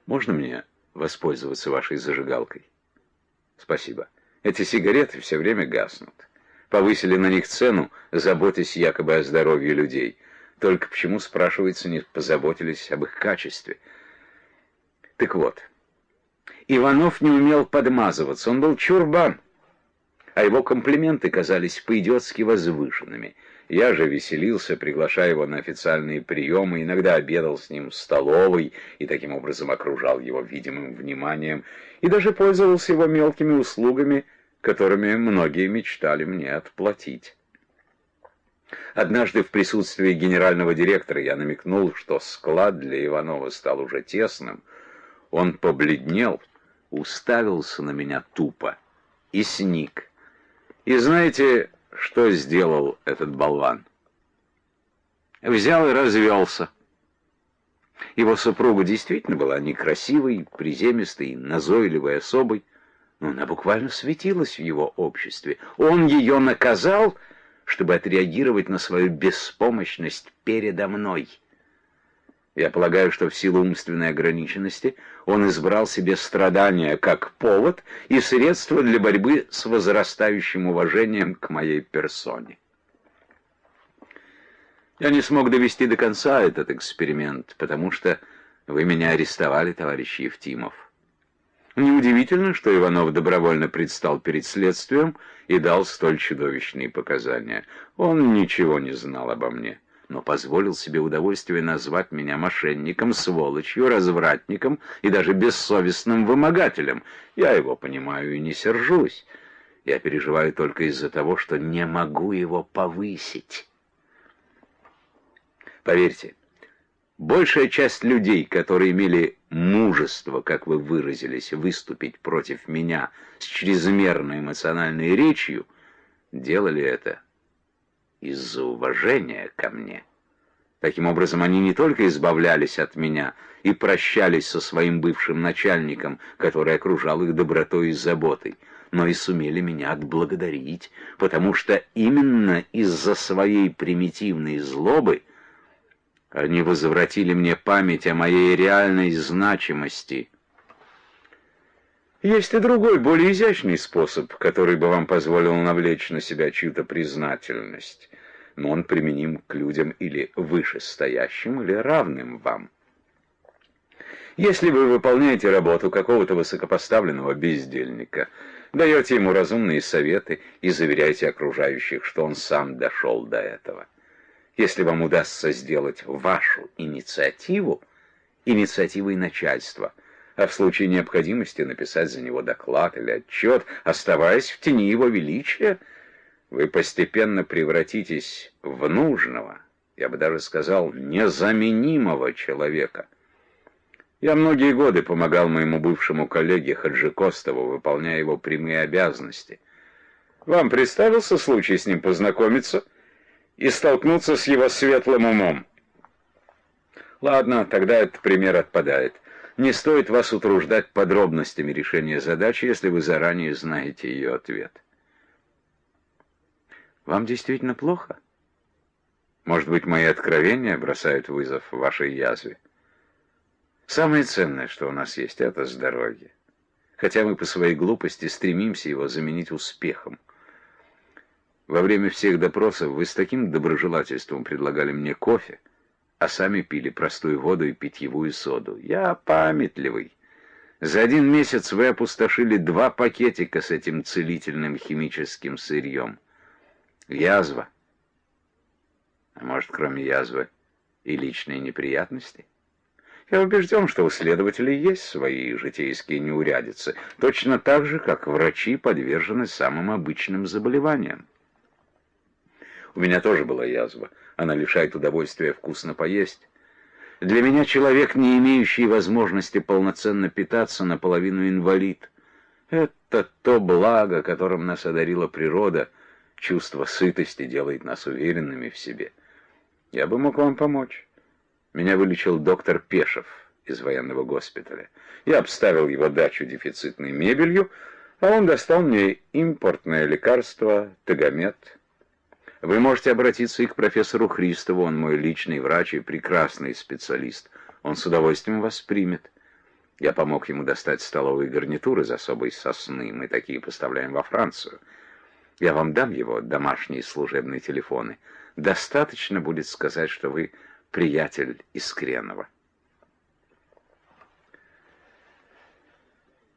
Можно мне воспользоваться вашей зажигалкой? Спасибо. Эти сигареты все время гаснут. Повысили на них цену, заботясь якобы о здоровье людей. Только почему, спрашивается, не позаботились об их качестве? Так вот, Иванов не умел подмазываться, он был чурбан, а его комплименты казались по-идиотски возвышенными. Я же веселился, приглашая его на официальные приемы, иногда обедал с ним в столовой и таким образом окружал его видимым вниманием, и даже пользовался его мелкими услугами, которыми многие мечтали мне отплатить. Однажды в присутствии генерального директора я намекнул, что склад для Иванова стал уже тесным. Он побледнел, уставился на меня тупо и сник. И знаете, что сделал этот болван? Взял и развелся. Его супруга действительно была некрасивой, приземистой, назойливой особой, но она буквально светилась в его обществе. Он ее наказал, чтобы отреагировать на свою беспомощность передо мной. Я полагаю, что в силу умственной ограниченности он избрал себе страдания как повод и средство для борьбы с возрастающим уважением к моей персоне. Я не смог довести до конца этот эксперимент, потому что вы меня арестовали, товарищ Евтимов. Неудивительно, что Иванов добровольно предстал перед следствием и дал столь чудовищные показания. Он ничего не знал обо мне, но позволил себе удовольствие назвать меня мошенником, сволочью, развратником и даже бессовестным вымогателем. Я его понимаю и не сержусь. Я переживаю только из-за того, что не могу его повысить. Поверьте, большая часть людей, которые имели мужество, как вы выразились, выступить против меня с чрезмерной эмоциональной речью, делали это из-за уважения ко мне. Таким образом, они не только избавлялись от меня и прощались со своим бывшим начальником, который окружал их добротой и заботой, но и сумели меня отблагодарить, потому что именно из-за своей примитивной злобы они возвратили мне память о моей реальной значимости. Есть и другой, более изящный способ, который бы вам позволил навлечь на себя чью-то признательность, но он применим к людям или вышестоящим, или равным вам. Если вы выполняете работу какого-то высокопоставленного бездельника, даете ему разумные советы и заверяете окружающих, что он сам дошел до этого. Если вам удастся сделать вашу инициативу инициативой начальства, а в случае необходимости написать за него доклад или отчет, оставаясь в тени его величия, вы постепенно превратитесь в нужного, я бы даже сказал, незаменимого человека. Я многие годы помогал моему бывшему коллеге Хаджи Костову, выполняя его прямые обязанности. Вам представился случай с ним познакомиться и столкнуться с его светлым умом? Ладно, тогда этот пример отпадает. Не стоит вас утруждать подробностями решения задачи, если вы заранее знаете ее ответ. Вам действительно плохо? Может быть, мои откровения бросают вызов вашей язве? Самое ценное, что у нас есть, это здоровье. Хотя мы по своей глупости стремимся его заменить успехом. Во время всех допросов вы с таким доброжелательством предлагали мне кофе, а сами пили простую воду и питьевую соду. Я памятливый. За 1 месяц вы опустошили 2 пакетика с этим целительным химическим сырьем. Язва. А может, кроме язвы и личные неприятности? Я убежден, что у следователей есть свои житейские неурядицы, точно так же, как врачи подвержены самым обычным заболеваниям. У меня тоже была язва. Она лишает удовольствия вкусно поесть. Для меня человек, не имеющий возможности полноценно питаться, наполовину инвалид. Это то благо, которым нас одарила природа. Чувство сытости делает нас уверенными в себе. Я бы мог вам помочь. Меня вылечил доктор Пешев из военного госпиталя. Я обставил его дачу дефицитной мебелью, а он достал мне импортное лекарство Тагомет. Вы можете обратиться и к профессору Христову, он мой личный врач и прекрасный специалист. Он с удовольствием вас примет. Я помог ему достать столовые гарнитуры из особой сосны. Мы такие поставляем во Францию. Я вам дам его домашние служебные телефоны. Достаточно будет сказать, что вы приятель Искренова.